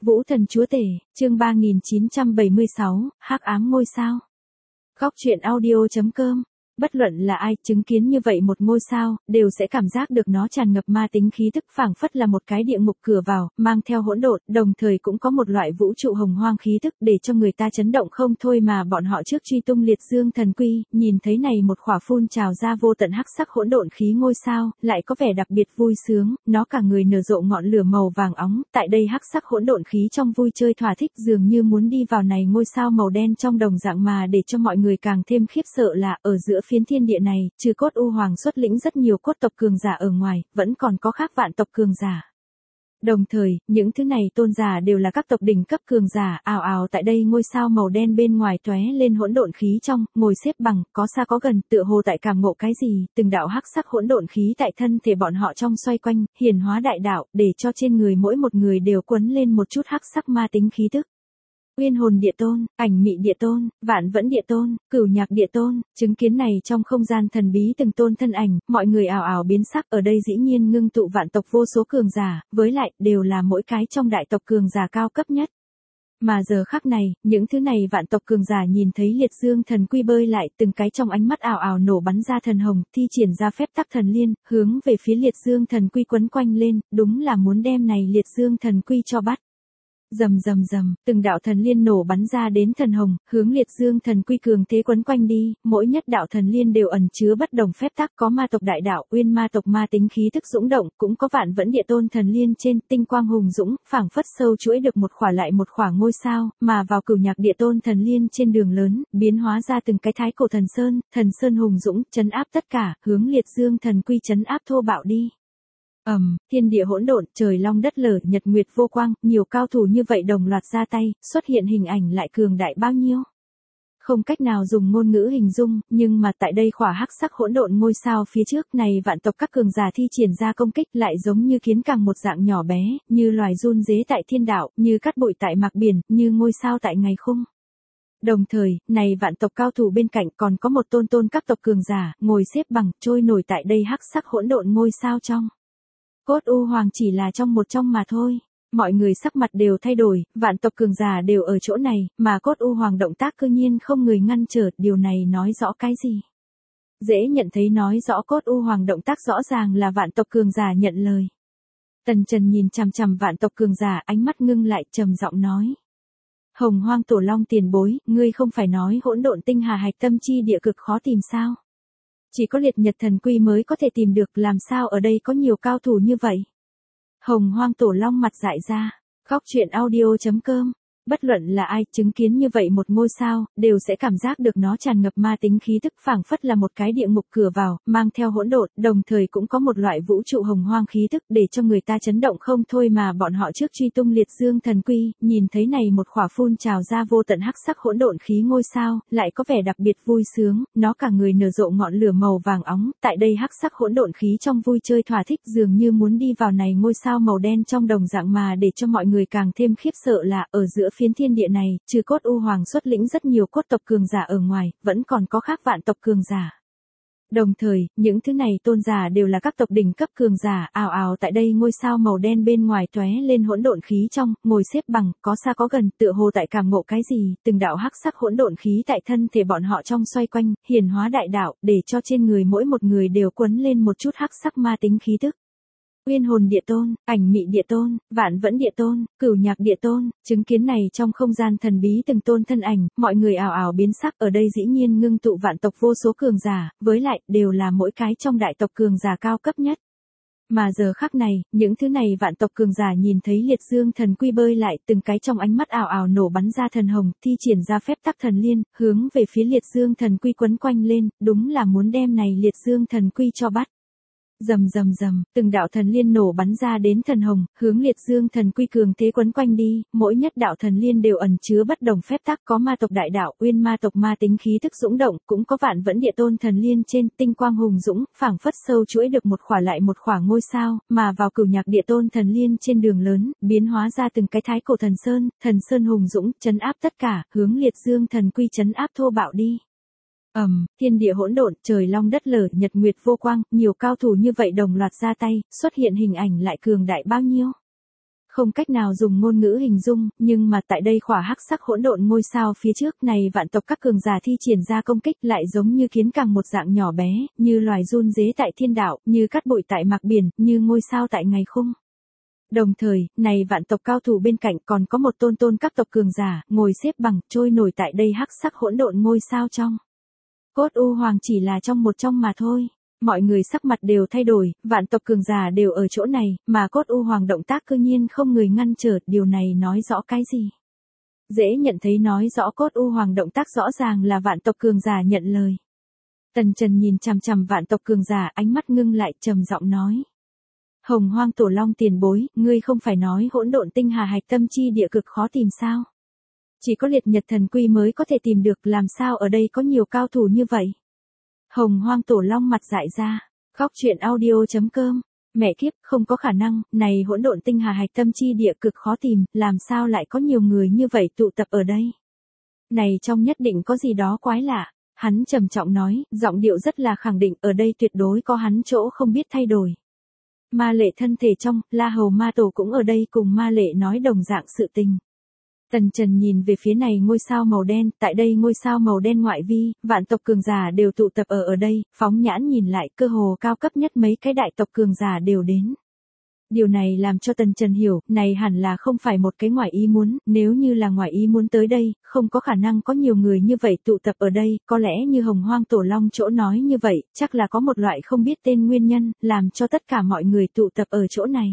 Vũ thần chúa tể, chương 3976, hắc ám ngôi sao. Góc truyện audio.com. Bất luận là ai chứng kiến như vậy một ngôi sao, đều sẽ cảm giác được nó tràn ngập ma tính khí tức, phảng phất là một cái địa ngục cửa vào, mang theo hỗn độn, đồng thời cũng có một loại vũ trụ hồng hoang khí tức để cho người ta chấn động không thôi, mà bọn họ trước truy tung liệt dương thần quy, nhìn thấy này một khỏa phun trào ra vô tận hắc sắc hỗn độn khí ngôi sao, lại có vẻ đặc biệt vui sướng, nó cả người nở rộ ngọn lửa màu vàng óng, tại đây hắc sắc hỗn độn khí trong vui chơi thỏa thích, dường như muốn đi vào này ngôi sao màu đen trong đồng dạng, mà để cho mọi người càng thêm khiếp sợ là ở giữa phiến thiên địa này, trừ cốt u hoàng xuất lĩnh rất nhiều cốt tộc cường giả ở ngoài, vẫn còn có khác vạn tộc cường giả. Đồng thời, những thứ này tôn giả đều là các tộc đỉnh cấp cường giả, ào ào tại đây ngôi sao màu đen bên ngoài tóe lên hỗn độn khí trong, ngồi xếp bằng, có xa có gần, tựa hồ tại cảm ngộ cái gì, từng đạo hắc sắc hỗn độn khí tại thân thể bọn họ trong xoay quanh, hiển hóa đại đạo, để cho trên người mỗi một người đều quấn lên một chút hắc sắc ma tính khí tức. Uyên hồn địa tôn, ảnh mị địa tôn, vạn vẫn địa tôn, cửu nhạc địa tôn, chứng kiến này trong không gian thần bí từng tôn thân ảnh, mọi người ảo ảo biến sắc, ở đây dĩ nhiên ngưng tụ vạn tộc vô số cường giả, với lại, đều là mỗi cái trong đại tộc cường giả cao cấp nhất. Mà giờ khắc này, những thứ này vạn tộc cường giả nhìn thấy liệt dương thần quy bơi lại, từng cái trong ánh mắt ảo ảo nổ bắn ra thần hồng, thi triển ra phép tắc thần liên, hướng về phía liệt dương thần quy quấn quanh lên, đúng là muốn đem này liệt dương thần quy cho bắt. Rầm rầm rầm, từng đạo thần liên nổ bắn ra đến thần hồng, hướng liệt dương thần quy cường thế quấn quanh đi, mỗi nhất đạo thần liên đều ẩn chứa bất đồng phép tắc, có ma tộc đại đạo, uyên ma tộc ma tính khí tức dũng động, cũng có vạn vẫn địa tôn thần liên trên, tinh quang hùng dũng, phảng phất sâu chuỗi được một khỏa lại một khỏa ngôi sao, mà vào cửu nhạc địa tôn thần liên trên đường lớn, biến hóa ra từng cái thái cổ thần sơn hùng dũng, trấn áp tất cả, hướng liệt dương thần quy trấn áp thô bạo đi. Thiên địa hỗn độn, trời long đất lở, nhật nguyệt vô quang, nhiều cao thủ như vậy đồng loạt ra tay, xuất hiện hình ảnh lại cường đại bao nhiêu. Không cách nào dùng ngôn ngữ hình dung, nhưng mà tại đây khỏa hắc sắc hỗn độn ngôi sao phía trước này vạn tộc các cường giả thi triển ra công kích lại giống như kiến càng một dạng nhỏ bé, như loài run rế tại thiên đạo, như cát bụi tại mạc biển, như ngôi sao tại ngày khung. Đồng thời, này vạn tộc cao thủ bên cạnh còn có một tôn các tộc cường giả, ngồi xếp bằng, trôi nổi tại đây hắc sắc hỗn độn ngôi sao trong. Cốt u hoàng chỉ là trong mà thôi. Mọi người sắc mặt đều thay đổi, vạn tộc cường giả đều ở chỗ này, mà cốt u hoàng động tác cư nhiên không người ngăn trở, điều này nói rõ cái gì? Dễ nhận thấy nói rõ cốt u hoàng động tác rõ ràng là vạn tộc cường giả nhận lời. Tần Trần nhìn chằm chằm vạn tộc cường giả, ánh mắt ngưng lại, trầm giọng nói. Hồng Hoang Tổ Long tiền bối, ngươi không phải nói hỗn độn tinh hà hạch tâm chi địa cực khó tìm sao? Chỉ có liệt nhật thần quy mới có thể tìm được, làm sao ở đây có nhiều cao thủ như vậy? Hồng Hoang Tổ Long mặt dại ra. Góc truyện audio.com. Bất luận là ai chứng kiến như vậy một ngôi sao, đều sẽ cảm giác được nó tràn ngập ma tính khí tức, phảng phất là một cái địa ngục cửa vào, mang theo hỗn độn, đồng thời cũng có một loại vũ trụ hồng hoang khí tức để cho người ta chấn động không thôi, mà bọn họ trước truy tung liệt dương thần quy, nhìn thấy này một khỏa phun trào ra vô tận hắc sắc hỗn độn khí ngôi sao, lại có vẻ đặc biệt vui sướng, nó cả người nở rộ ngọn lửa màu vàng óng, tại đây hắc sắc hỗn độn khí trong vui chơi thỏa thích, dường như muốn đi vào này ngôi sao màu đen trong đồng dạng, mà để cho mọi người càng thêm khiếp sợ là ở giữa phiến thiên địa này, trừ cốt u hoàng xuất lĩnh rất nhiều cốt tộc cường giả ở ngoài, vẫn còn có khác vạn tộc cường giả. Đồng thời, những thứ này tôn giả đều là các tộc đỉnh cấp cường giả, ào ào tại đây ngôi sao màu đen bên ngoài tóe lên hỗn độn khí trong, ngồi xếp bằng, có xa có gần, tựa hồ tại cảm ngộ cái gì, từng đạo hắc sắc hỗn độn khí tại thân thể bọn họ trong xoay quanh, hiển hóa đại đạo, để cho trên người mỗi một người đều quấn lên một chút hắc sắc ma tính khí tức. Uyên hồn địa tôn, ảnh mị địa tôn, vạn vẫn địa tôn, cửu nhạc địa tôn, chứng kiến này trong không gian thần bí từng tôn thân ảnh, mọi người ảo ảo biến sắc, ở đây dĩ nhiên ngưng tụ vạn tộc vô số cường giả, với lại, đều là mỗi cái trong đại tộc cường giả cao cấp nhất. Mà giờ khắc này, những thứ này vạn tộc cường giả nhìn thấy liệt dương thần quy bơi lại, từng cái trong ánh mắt ảo ảo nổ bắn ra thần hồng, thi triển ra phép tắc thần liên, hướng về phía liệt dương thần quy quấn quanh lên, đúng là muốn đem này liệt dương thần quy cho bắt. Rầm rầm rầm, từng đạo thần liên nổ bắn ra đến thần hồng, hướng liệt dương thần quy cường thế quấn quanh đi, mỗi nhất đạo thần liên đều ẩn chứa bất đồng phép tắc, có ma tộc đại đạo, uyên ma tộc ma tính khí tức dũng động, cũng có vạn vẫn địa tôn thần liên trên, tinh quang hùng dũng, phảng phất sâu chuỗi được một khỏa lại một khỏa ngôi sao, mà vào cửu nhạc địa tôn thần liên trên đường lớn, biến hóa ra từng cái thái cổ thần sơn hùng dũng, trấn áp tất cả, hướng liệt dương thần quy trấn áp thô bạo đi. Thiên địa hỗn độn, trời long đất lở, nhật nguyệt vô quang, nhiều cao thủ như vậy đồng loạt ra tay, xuất hiện hình ảnh lại cường đại bao nhiêu. Không cách nào dùng ngôn ngữ hình dung, nhưng mà tại đây khỏa hắc sắc hỗn độn ngôi sao phía trước này vạn tộc các cường giả thi triển ra công kích lại giống như kiến càng một dạng nhỏ bé, như loài run rế tại thiên đạo, như cát bụi tại mạc biển, như ngôi sao tại ngày khung. Đồng thời, này vạn tộc cao thủ bên cạnh còn có một tôn tôn các tộc cường giả, ngồi xếp bằng, trôi nổi tại đây hắc sắc hỗn độn ngôi sao trong. Cốt U Hoàng chỉ là trong mà thôi. Mọi người sắc mặt đều thay đổi, vạn tộc cường giả đều ở chỗ này, mà Cốt U Hoàng động tác cư nhiên không người ngăn trở, điều này nói rõ cái gì? Dễ nhận thấy nói rõ Cốt U Hoàng động tác rõ ràng là vạn tộc cường giả nhận lời. Tần Trần nhìn chằm chằm vạn tộc cường giả, ánh mắt ngưng lại, trầm giọng nói. Hồng Hoang Tổ Long tiền bối, ngươi không phải nói hỗn độn tinh hà hạch tâm chi địa cực khó tìm sao? Chỉ có liệt nhật thần quy mới có thể tìm được, làm sao ở đây có nhiều cao thủ như vậy? Hồng Hoang Tổ Long mặt dại ra, góc truyện audio.com, mẹ kiếp, không có khả năng, này hỗn độn tinh hà hạch tâm chi địa cực khó tìm, làm sao lại có nhiều người như vậy tụ tập ở đây? Này trong nhất định có gì đó quái lạ, hắn trầm trọng nói, giọng điệu rất là khẳng định, ở đây tuyệt đối có hắn chỗ không biết thay đổi. Ma Lệ thân thể trong, La Hầu Ma Tổ cũng ở đây cùng Ma Lệ nói đồng dạng sự tình. Tần Trần nhìn về phía này ngôi sao màu đen, tại đây ngôi sao màu đen ngoại vi, vạn tộc cường giả đều tụ tập ở đây, phóng nhãn nhìn lại, cơ hồ cao cấp nhất mấy cái đại tộc cường giả đều đến. Điều này làm cho Tần Trần hiểu, này hẳn là không phải một cái ngoài ý muốn, nếu như là ngoài ý muốn tới đây, không có khả năng có nhiều người như vậy tụ tập ở đây, có lẽ như Hồng Hoang Tổ Long chỗ nói như vậy, chắc là có một loại không biết tên nguyên nhân, làm cho tất cả mọi người tụ tập ở chỗ này.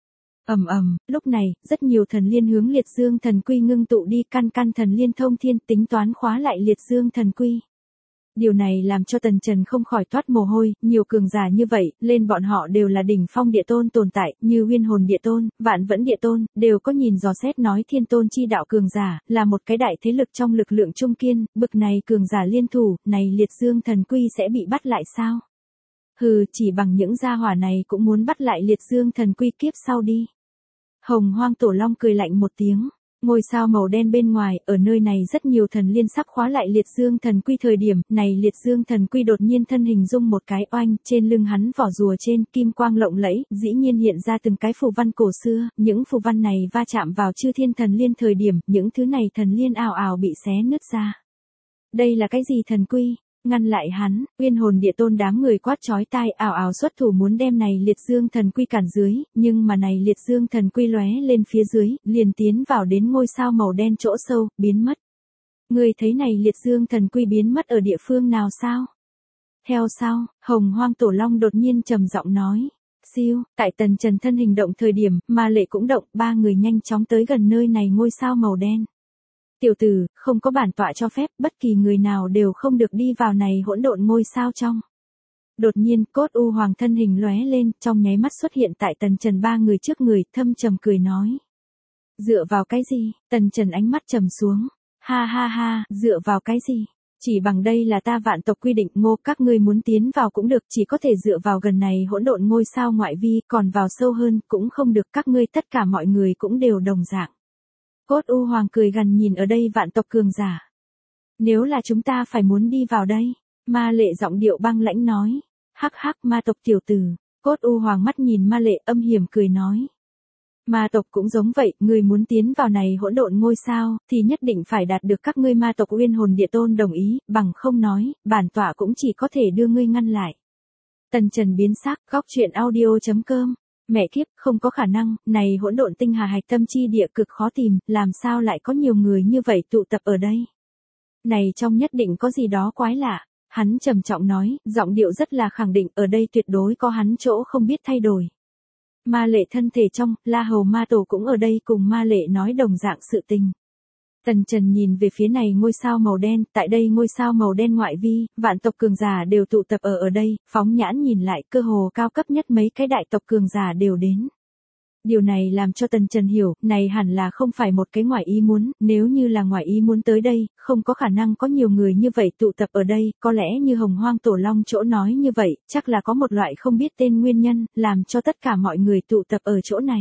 Lúc này, rất nhiều thần liên hướng liệt dương thần quy ngưng tụ đi, căn thần liên thông thiên tính toán khóa lại liệt dương thần quy. Điều này làm cho Tần Trần không khỏi toát mồ hôi, nhiều cường giả như vậy, lên bọn họ đều là đỉnh phong địa tôn tồn tại, như Huyên Hồn Địa Tôn, Vạn Vẫn Địa Tôn, đều có nhìn dò xét nói thiên tôn chi đạo cường giả, là một cái đại thế lực trong lực lượng trung kiên, bực này cường giả liên thủ, này liệt dương thần quy sẽ bị bắt lại sao? Hừ, chỉ bằng những gia hỏa này cũng muốn bắt lại liệt dương thần quy kiếp sau đi. Hồng Hoang Tổ Long cười lạnh một tiếng. Ngôi sao màu đen bên ngoài, ở nơi này rất nhiều thần liên sắp khóa lại liệt dương thần quy thời điểm, này liệt dương thần quy đột nhiên thân hình dung một cái oanh, trên lưng hắn vỏ rùa trên, kim quang lộng lẫy, dĩ nhiên hiện ra từng cái phù văn cổ xưa, những phù văn này va chạm vào chư thiên thần liên thời điểm, những thứ này thần liên ào ào bị xé nứt ra. Đây là cái gì thần quy? Ngăn lại hắn, Uyên Hồn Địa Tôn đám người quát chói tai ảo ảo xuất thủ muốn đem này liệt dương thần quy cản dưới, nhưng mà này liệt dương thần quy lóe lên phía dưới, liền tiến vào đến ngôi sao màu đen chỗ sâu, biến mất. Người thấy này liệt dương thần quy biến mất ở địa phương nào sao? Theo sau, Hồng Hoang Tổ Long đột nhiên trầm giọng nói. Siêu, tại Tần Trần thân hình động thời điểm, Ma Lệ cũng động, ba người nhanh chóng tới gần nơi này ngôi sao màu đen. Tiểu tử, không có bản tọa cho phép, bất kỳ người nào đều không được đi vào này hỗn độn ngôi sao trong. Đột nhiên, Cốt U Hoàng thân hình lóe lên, trong nháy mắt xuất hiện tại Tần Trần ba người trước người, thâm trầm cười nói. Dựa vào cái gì? Tần Trần ánh mắt trầm xuống. Ha, dựa vào cái gì? Chỉ bằng đây là ta vạn tộc quy định, ngô các ngươi muốn tiến vào cũng được, chỉ có thể dựa vào gần này hỗn độn ngôi sao ngoại vi, còn vào sâu hơn cũng không được, các ngươi tất cả mọi người cũng đều đồng dạng. Cốt U Hoàng cười gằn nhìn ở đây vạn tộc cường giả. Nếu là chúng ta phải muốn đi vào đây, Ma Lệ giọng điệu băng lãnh nói. Hắc ma tộc tiểu tử. Cốt U Hoàng mắt nhìn Ma Lệ âm hiểm cười nói. Ma tộc cũng giống vậy, người muốn tiến vào này hỗn độn ngôi sao, thì nhất định phải đạt được các ngươi ma tộc Uyên Hồn Địa Tôn đồng ý, bằng không nói, bản tọa cũng chỉ có thể đưa ngươi ngăn lại. Tần Trần biến sắc, góc truyện audio.com. Mẹ kiếp, không có khả năng, này hỗn độn tinh hà hạch tâm chi địa cực khó tìm, làm sao lại có nhiều người như vậy tụ tập ở đây? Này trong nhất định có gì đó quái lạ, hắn trầm trọng nói, giọng điệu rất là khẳng định, ở đây tuyệt đối có hắn chỗ không biết thay đổi. Ma Lệ thân thể trong, La Hầu Ma Tổ cũng ở đây cùng Ma Lệ nói đồng dạng sự tình. Tần Trần nhìn về phía này ngôi sao màu đen, tại đây ngôi sao màu đen ngoại vi, vạn tộc cường giả đều tụ tập ở đây, phóng nhãn nhìn lại, cơ hồ cao cấp nhất mấy cái đại tộc cường giả đều đến. Điều này làm cho Tần Trần hiểu, này hẳn là không phải một cái ngoài ý muốn, nếu như là ngoài ý muốn tới đây, không có khả năng có nhiều người như vậy tụ tập ở đây, có lẽ như Hồng Hoang Tổ Long chỗ nói như vậy, chắc là có một loại không biết tên nguyên nhân, làm cho tất cả mọi người tụ tập ở chỗ này.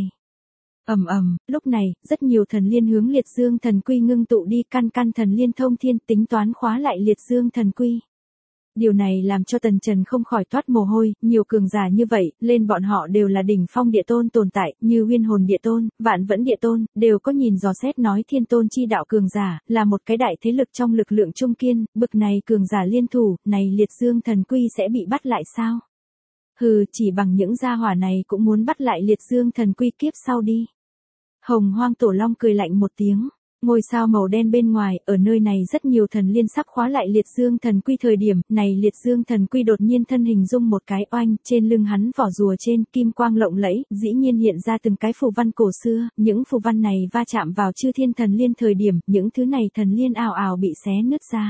Lúc này, rất nhiều thần liên hướng liệt dương thần quy ngưng tụ đi, căn thần liên thông thiên tính toán khóa lại liệt dương thần quy. Điều này làm cho Tần Trần không khỏi toát mồ hôi, nhiều cường giả như vậy, lên bọn họ đều là đỉnh phong địa tôn tồn tại, như Nguyên Hồn Địa Tôn, Vạn Vẫn Địa Tôn, đều có nhìn dò xét nói Thiên Tôn chi đạo cường giả, là một cái đại thế lực trong lực lượng trung kiên, bực này cường giả liên thủ, này Liệt Dương Thần Quy sẽ bị bắt lại sao? Hừ, chỉ bằng những gia hỏa này cũng muốn bắt lại Liệt Dương Thần Quy kiếp sau đi. Hồng Hoang Tổ Long cười lạnh một tiếng. Ngôi sao màu đen bên ngoài, ở nơi này rất nhiều thần liên sắp khóa lại Liệt Dương Thần Quy thời điểm, này Liệt Dương Thần Quy đột nhiên thân hình dung một cái oanh, trên lưng hắn vỏ rùa trên, kim quang lộng lẫy, dĩ nhiên hiện ra từng cái phù văn cổ xưa, những phù văn này va chạm vào chư thiên thần liên thời điểm, những thứ này thần liên ào ào bị xé nứt ra.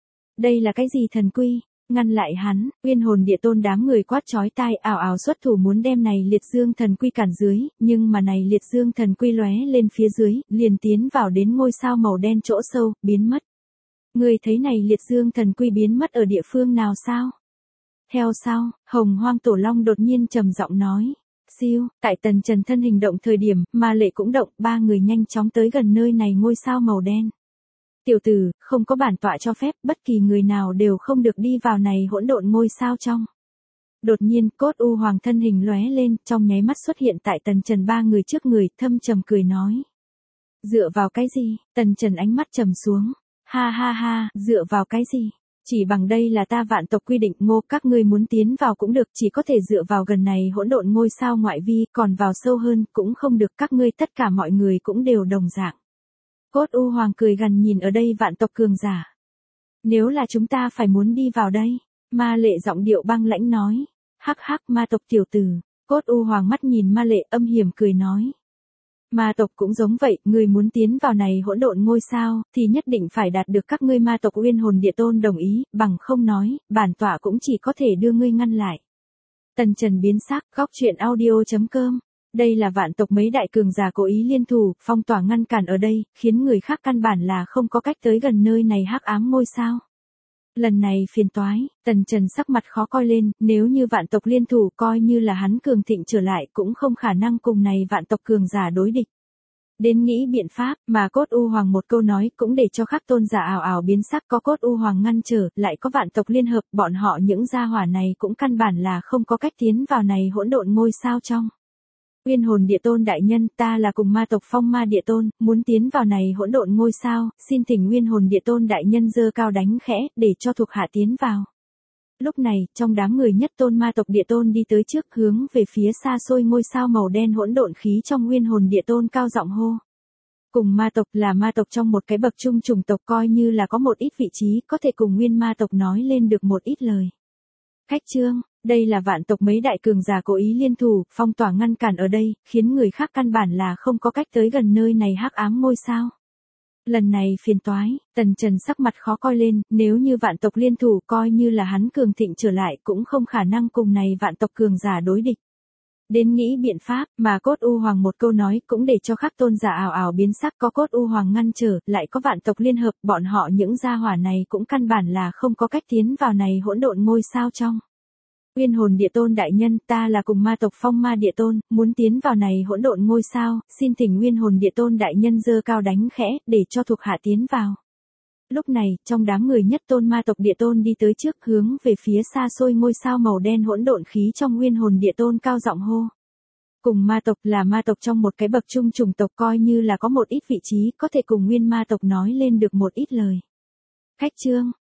Đây là cái gì thần quy? Ngăn lại hắn, Nguyên Hồn Địa Tôn đám người quát chói tai ào ào xuất thủ muốn đem này Liệt Dương Thần Quy cản dưới, nhưng mà này Liệt Dương Thần Quy lóe lên phía dưới, liền tiến vào đến ngôi sao màu đen chỗ sâu, biến mất. Người thấy này Liệt Dương Thần Quy biến mất ở địa phương nào sao? Theo sau, Hồng Hoang Tổ Long đột nhiên trầm giọng nói. Siêu, tại Tần Trần thân hình động thời điểm, Ma Lệ cũng động, ba người nhanh chóng tới gần nơi này ngôi sao màu đen. Tiểu tử, không có bản tọa cho phép, bất kỳ người nào đều không được đi vào này hỗn độn ngôi sao trong. Đột nhiên, cốt u hoàng thân hình lóe lên, trong nháy mắt xuất hiện tại Tần Trần ba người trước người, thâm trầm cười nói. Dựa vào cái gì? Tần Trần ánh mắt trầm xuống. Ha ha ha, dựa vào cái gì? Chỉ bằng đây là ta Vạn tộc quy định, Ngô, các ngươi muốn tiến vào cũng được, chỉ có thể dựa vào gần này hỗn độn ngôi sao ngoại vi, còn vào sâu hơn cũng không được, các ngươi tất cả mọi người cũng đều đồng dạng. Cốt u hoàng cười gằn nhìn ở đây Vạn tộc cường giả. Nếu là chúng ta phải muốn đi vào đây, Ma Lệ giọng điệu băng lãnh nói. Hắc hắc, ma tộc tiểu tử. Cốt u hoàng mắt nhìn Ma Lệ âm hiểm cười nói. Ma tộc cũng giống vậy, người muốn tiến vào này hỗn độn ngôi sao, thì nhất định phải đạt được các ngươi ma tộc Nguyên Hồn Địa Tôn đồng ý, bằng không nói, bản tọa cũng chỉ có thể đưa ngươi ngăn lại. Tần Trần biến sắc, góc truyện audio.com. Đây là Vạn tộc mấy đại cường giả cố ý liên thủ, phong tỏa ngăn cản ở đây, khiến người khác căn bản là không có cách tới gần nơi này hắc ám ngôi sao. Lần này phiền toái, Tần Trần sắc mặt khó coi lên, nếu như Vạn tộc liên thủ coi như là hắn cường thịnh trở lại cũng không khả năng cùng này Vạn tộc cường giả đối địch. Đến nghĩ biện pháp, mà cốt u hoàng một câu nói cũng để cho khắc tôn giả ảo ảo biến sắc, có cốt u hoàng ngăn trở, lại có Vạn tộc liên hợp, bọn họ những gia hỏa này cũng căn bản là không có cách tiến vào này hỗn độn ngôi sao trong. Nguyên Hồn Địa Tôn đại nhân, ta là cùng ma tộc Phong Ma Địa Tôn, muốn tiến vào này hỗn độn ngôi sao, xin thỉnh Nguyên Hồn Địa Tôn đại nhân giơ cao đánh khẽ, để cho thuộc hạ tiến vào. Lúc này, trong đám người nhất tôn ma tộc Địa Tôn đi tới trước, hướng về phía xa xôi ngôi sao màu đen hỗn độn khí trong Nguyên Hồn Địa Tôn cao giọng hô. Cùng ma tộc là ma tộc trong một cái bậc trung chủng tộc, coi như là có một ít vị trí, có thể cùng nguyên ma tộc nói lên được một ít lời. Khách chương, đây là Vạn tộc mấy đại cường giả cố ý liên thủ, phong tỏa ngăn cản ở đây, khiến người khác căn bản là không có cách tới gần nơi này hắc ám ngôi sao. Lần này phiền toái, Tần Trần sắc mặt khó coi lên, nếu như Vạn tộc liên thủ coi như là hắn cường thịnh trở lại cũng không khả năng cùng này Vạn tộc cường giả đối địch. Đến nghĩ biện pháp, mà cốt u hoàng một câu nói cũng để cho khắc tôn giả ảo ảo biến sắc, có cốt u hoàng ngăn trở, lại có Vạn tộc liên hợp, bọn họ những gia hỏa này cũng căn bản là không có cách tiến vào này hỗn độn ngôi sao trong. Nguyên Hồn Địa Tôn đại nhân, ta là cùng ma tộc Phong Ma Địa Tôn, muốn tiến vào này hỗn độn ngôi sao, xin thỉnh Nguyên Hồn Địa Tôn đại nhân giơ cao đánh khẽ, để cho thuộc hạ tiến vào. Lúc này, trong đám người nhất tôn ma tộc Địa Tôn đi tới trước, hướng về phía xa xôi ngôi sao màu đen hỗn độn khí trong Nguyên Hồn Địa Tôn cao giọng hô. Cùng ma tộc là ma tộc trong một cái bậc trung chủng tộc, coi như là có một ít vị trí, có thể cùng nguyên ma tộc nói lên được một ít lời. Khách chương,